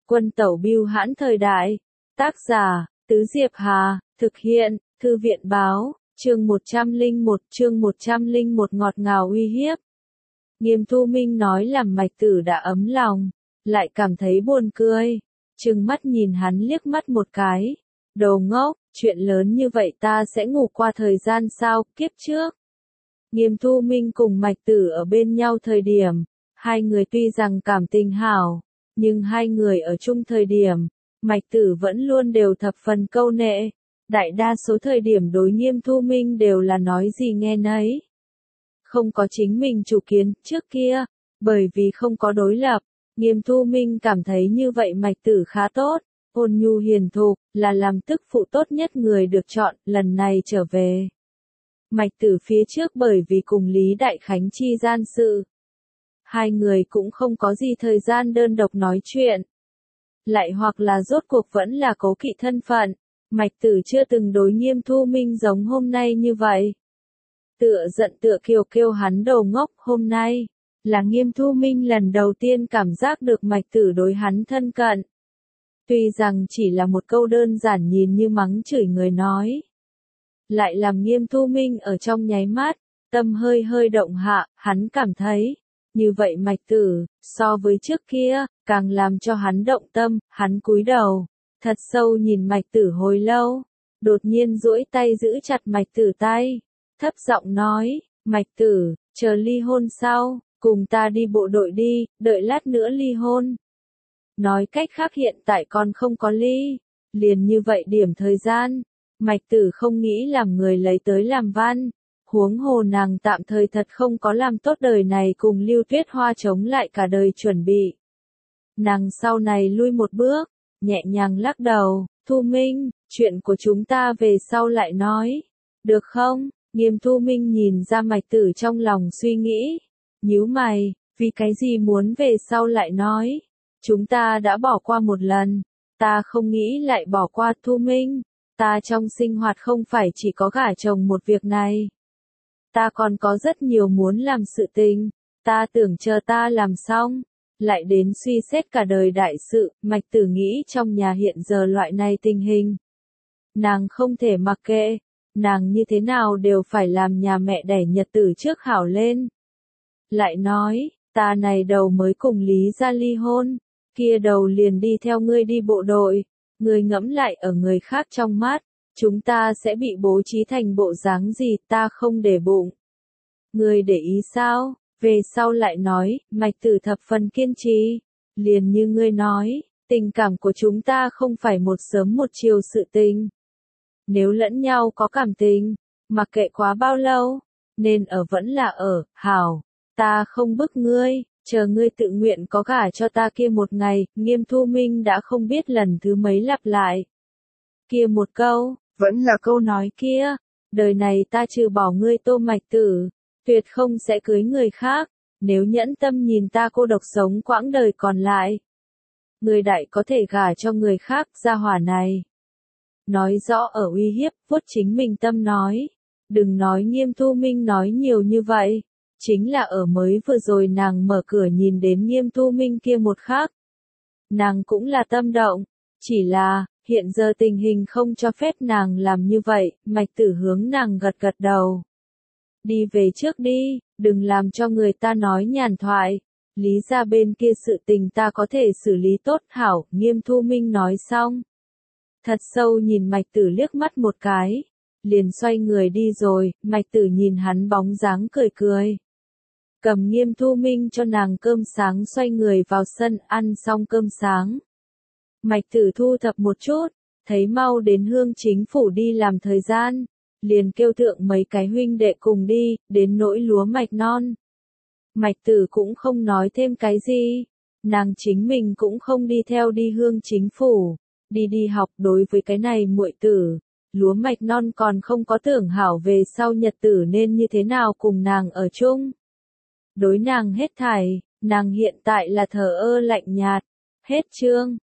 Quân tẩu bưu hãn thời đại. Tác giả, Tứ Diệp Hà, thực hiện, Thư viện báo, chương 101 ngọt ngào uy hiếp. Nghiêm Thu Minh nói làm Mạch Tử đã ấm lòng, lại cảm thấy buồn cười, trừng mắt nhìn hắn liếc mắt một cái. Đồ ngốc, chuyện lớn như vậy ta sẽ ngủ qua thời gian sao, kiếp trước. Nghiêm Thu Minh cùng Mạch Tử ở bên nhau thời điểm, hai người tuy rằng cảm tình hảo, nhưng hai người ở chung thời điểm, Mạch Tử vẫn luôn đều thập phần câu nệ, đại đa số thời điểm đối Nghiêm Thu Minh đều là nói gì nghe nấy. Không có chính mình chủ kiến, trước kia, bởi vì không có đối lập, Nghiêm Thu Minh cảm thấy như vậy Mạch Tử khá tốt, ôn nhu hiền thục, là làm tức phụ tốt nhất người được chọn, lần này trở về. Mạch Tử phía trước bởi vì cùng Lý Đại Khánh chi gian sự. Hai người cũng không có gì thời gian đơn độc nói chuyện. Lại hoặc là rốt cuộc vẫn là cố kỵ thân phận, Mạch Tử chưa từng đối Nghiêm Thu Minh giống hôm nay như vậy. Tựa giận tựa kiều kêu hắn đầu ngốc, hôm nay là Nghiêm Thu Minh lần đầu tiên cảm giác được Mạch Tử đối hắn thân cận. Tuy rằng chỉ là một câu đơn giản nhìn như mắng chửi người nói, lại làm Nghiêm Thu Minh ở trong nháy mắt, tâm hơi hơi động hạ, hắn cảm thấy, như vậy Mạch Tử, so với trước kia, càng làm cho hắn động tâm, hắn cúi đầu, thật sâu nhìn Mạch Tử hồi lâu, đột nhiên duỗi tay giữ chặt Mạch Tử tay, thấp giọng nói, Mạch Tử, chờ ly hôn sau, cùng ta đi bộ đội đi, đợi lát nữa ly hôn. Nói cách khác hiện tại còn không có ly, liền như vậy điểm thời gian, Mạch Tử không nghĩ làm người lấy tới làm văn, huống hồ nàng tạm thời thật không có làm tốt đời này cùng Lưu Tuyết Hoa chống lại cả đời chuẩn bị. Nàng sau này lui một bước, nhẹ nhàng lắc đầu, Thu Minh, chuyện của chúng ta về sau lại nói, được không? Nghiêm Thu Minh nhìn ra Mạch Tử trong lòng suy nghĩ, nhíu mày, vì cái gì muốn về sau lại nói, chúng ta đã bỏ qua một lần, ta không nghĩ lại bỏ qua. Thu Minh, ta trong sinh hoạt không phải chỉ có gả chồng một việc này. Ta còn có rất nhiều muốn làm sự tình, ta tưởng chờ ta làm xong, lại đến suy xét cả đời đại sự. Mạch Tử nghĩ trong nhà hiện giờ loại này tình hình, nàng không thể mặc kệ, nàng như thế nào đều phải làm nhà mẹ đẻ nhật tử trước hảo lên. Lại nói, ta này đầu mới cùng Lý gia ly hôn, kia đầu liền đi theo ngươi đi bộ đội, ngươi ngẫm lại ở người khác trong mắt, chúng ta sẽ bị bố trí thành bộ dáng gì, ta không để bụng. Ngươi để ý sao? Về sau lại nói, Mạch Tử thập phần kiên trì, liền như ngươi nói, tình cảm của chúng ta không phải một sớm một chiều sự tình. Nếu lẫn nhau có cảm tình, mặc kệ quá bao lâu, nên ở vẫn là ở, hảo, ta không bức ngươi, chờ ngươi tự nguyện có gả cho ta kia một ngày. Nghiêm Thu Minh đã không biết lần thứ mấy lặp lại. Kia một câu, vẫn là câu nói kia, đời này ta trừ bỏ ngươi Tô Mạch Tử, tuyệt không sẽ cưới người khác, nếu nhẫn tâm nhìn ta cô độc sống quãng đời còn lại. Ngươi đại có thể gả cho người khác, gia hỏa này. Nói rõ ở uy hiếp, vuốt chính mình tâm nói. Đừng nói Nghiêm Thu Minh nói nhiều như vậy, chính là ở mới vừa rồi nàng mở cửa nhìn đến Nghiêm Thu Minh kia một khắc. Nàng cũng là tâm động, chỉ là, hiện giờ tình hình không cho phép nàng làm như vậy. Mạch Tử hướng nàng gật gật đầu. Đi về trước đi, đừng làm cho người ta nói nhàn thoại. Lý gia bên kia sự tình ta có thể xử lý tốt hảo. Nghiêm Thu Minh nói xong, thật sâu nhìn Mạch Tử liếc mắt một cái, liền xoay người đi rồi. Mạch Tử nhìn hắn bóng dáng cười cười, cầm Nghiêm Thu Minh cho nàng cơm sáng xoay người vào sân. Ăn xong cơm sáng, Mạch Tử thu thập một chút, thấy mau đến Hương Chính phủ đi làm thời gian, liền kêu thượng mấy cái huynh đệ cùng đi. Đến nỗi lúa mạch non, Mạch Tử cũng không nói thêm cái gì, nàng chính mình cũng không đi theo đi Hương Chính phủ, đi học. Đối với cái này muội tử, lúa mạch non còn không có tưởng hảo về sau nhật tử nên như thế nào cùng nàng ở chung. Đối nàng hết thảy, nàng hiện tại là thờ ơ lạnh nhạt. Hết chương.